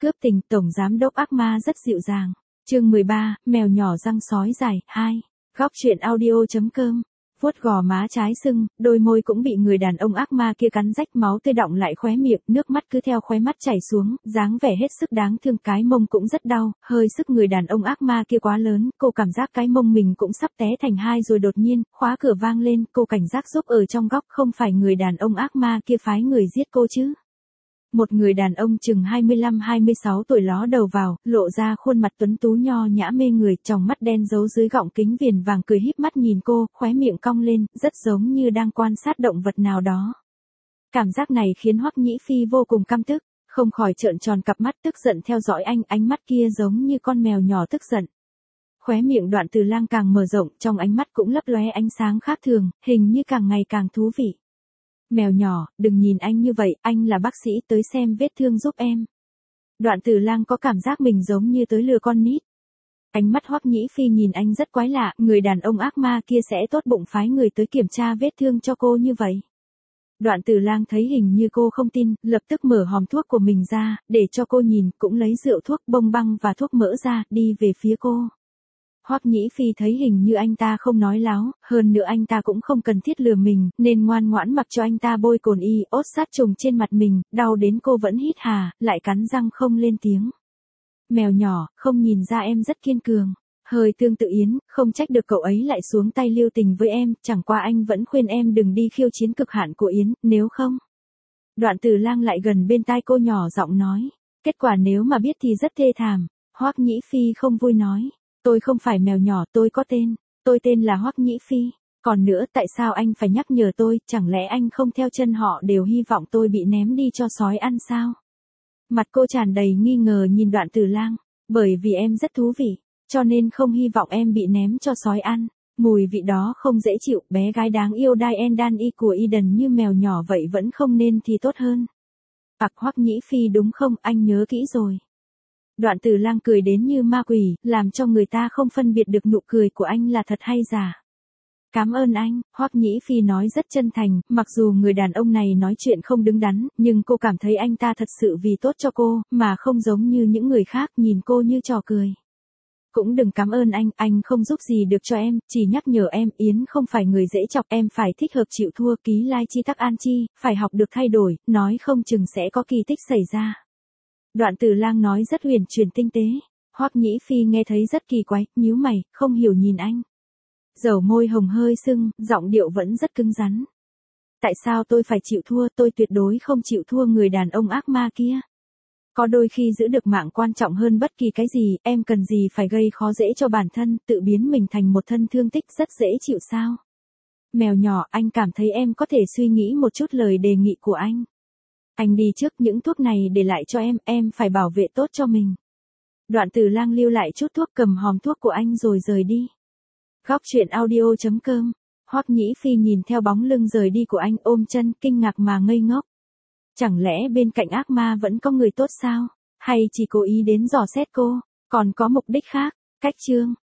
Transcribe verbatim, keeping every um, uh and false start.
Cướp tình, tổng giám đốc ác ma rất dịu dàng. Chương mười ba, mèo nhỏ răng sói dài, hai. Góc truyện audio.com. Vuốt gò má trái sưng, đôi môi cũng bị người đàn ông ác ma kia cắn rách, máu tươi đọng lại khóe miệng, nước mắt cứ theo khóe mắt chảy xuống, dáng vẻ hết sức đáng thương, cái mông cũng rất đau, hơi sức người đàn ông ác ma kia quá lớn, cô cảm giác cái mông mình cũng sắp té thành hai rồi đột nhiên, khóa cửa vang lên, cô cảnh giác giúp ở trong góc, không phải người đàn ông ác ma kia phái người giết cô chứ. Một người đàn ông chừng hai mươi lăm hai mươi sáu tuổi ló đầu vào, lộ ra khuôn mặt tuấn tú nho nhã mê người, tròng mắt đen giấu dưới gọng kính viền vàng, cười híp mắt nhìn cô, khóe miệng cong lên, rất giống như đang quan sát động vật nào đó. Cảm giác này khiến Hoắc Nhĩ Phi vô cùng căm tức, không khỏi trợn tròn cặp mắt tức giận theo dõi anh, ánh mắt kia giống như con mèo nhỏ tức giận. Khóe miệng Đoạn Từ Lang càng mở rộng, trong ánh mắt cũng lấp lóe ánh sáng khác thường, hình như càng ngày càng thú vị. Mèo nhỏ, đừng nhìn anh như vậy, anh là bác sĩ, tới xem vết thương giúp em. Đoạn Từ Lang có cảm giác mình giống như tới lừa con nít. Ánh mắt Hoắc Nhĩ Phi nhìn anh rất quái lạ, người đàn ông ác ma kia sẽ tốt bụng phái người tới kiểm tra vết thương cho cô như vậy. Đoạn Từ Lang thấy hình như cô không tin, lập tức mở hòm thuốc của mình ra, để cho cô nhìn, cũng lấy rượu thuốc, bông băng và thuốc mỡ ra, đi về phía cô. Hoắc Nhĩ Phi thấy hình như anh ta không nói láo, hơn nữa anh ta cũng không cần thiết lừa mình, nên ngoan ngoãn mặc cho anh ta bôi cồn iốt sát trùng trên mặt mình, đau đến cô vẫn hít hà, lại cắn răng không lên tiếng. Mèo nhỏ, không nhìn ra em rất kiên cường. Hơi tương tự Yến, không trách được cậu ấy lại xuống tay lưu tình với em, chẳng qua anh vẫn khuyên em đừng đi khiêu chiến cực hạn của Yến, nếu không. Đoạn Từ Lang lại gần bên tai cô nhỏ giọng nói, kết quả nếu mà biết thì rất thê thảm. Hoắc Nhĩ Phi không vui nói. Tôi không phải mèo nhỏ, tôi có tên. Tôi tên là Hoắc Nhĩ Phi. Còn nữa, tại sao anh phải nhắc nhở tôi, chẳng lẽ anh không theo chân họ đều hy vọng tôi bị ném đi cho sói ăn sao? Mặt cô tràn đầy nghi ngờ nhìn Đoạn Từ Lang. Bởi vì em rất thú vị, cho nên không hy vọng em bị ném cho sói ăn. Mùi vị đó không dễ chịu, bé gái đáng yêu Diane Dan Y của Eden như mèo nhỏ vậy vẫn không nên thì tốt hơn. Ặc Hoắc Nhĩ Phi đúng không, anh nhớ kỹ rồi. Đoạn Từ Lang cười đến như ma quỷ, làm cho người ta không phân biệt được nụ cười của anh là thật hay giả. Cảm ơn anh, Hoắc Nhĩ Phi nói rất chân thành, mặc dù người đàn ông này nói chuyện không đứng đắn, nhưng cô cảm thấy anh ta thật sự vì tốt cho cô, mà không giống như những người khác nhìn cô như trò cười. Cũng đừng cảm ơn anh, anh không giúp gì được cho em, chỉ nhắc nhở em, Yến không phải người dễ chọc, em phải thích hợp chịu thua, ký lai chi tắc an chi, phải học được thay đổi, nói không chừng sẽ có kỳ tích xảy ra. Đoạn Từ Lang nói rất huyền chuyển tinh tế. Hoắc Nhĩ Phi nghe thấy rất kỳ quái, nhíu mày, không hiểu nhìn anh. Dầu môi hồng hơi sưng, giọng điệu vẫn rất cứng rắn. Tại sao tôi phải chịu thua, tôi tuyệt đối không chịu thua người đàn ông ác ma kia. Có đôi khi giữ được mạng quan trọng hơn bất kỳ cái gì, em cần gì phải gây khó dễ cho bản thân, tự biến mình thành một thân thương tích rất dễ chịu sao. Mèo nhỏ, anh cảm thấy em có thể suy nghĩ một chút lời đề nghị của anh. Anh đi trước, những thuốc này để lại cho em, em phải bảo vệ tốt cho mình. Đoạn Từ Lang lưu lại chút thuốc, cầm hòm thuốc của anh rồi rời đi. Góc truyện audio.com. Hoắc Nhĩ Phi nhìn theo bóng lưng rời đi của anh, ôm chân, kinh ngạc mà ngây ngốc. Chẳng lẽ bên cạnh ác ma vẫn có người tốt sao? Hay chỉ cố ý đến dò xét cô, còn có mục đích khác? Cách chương.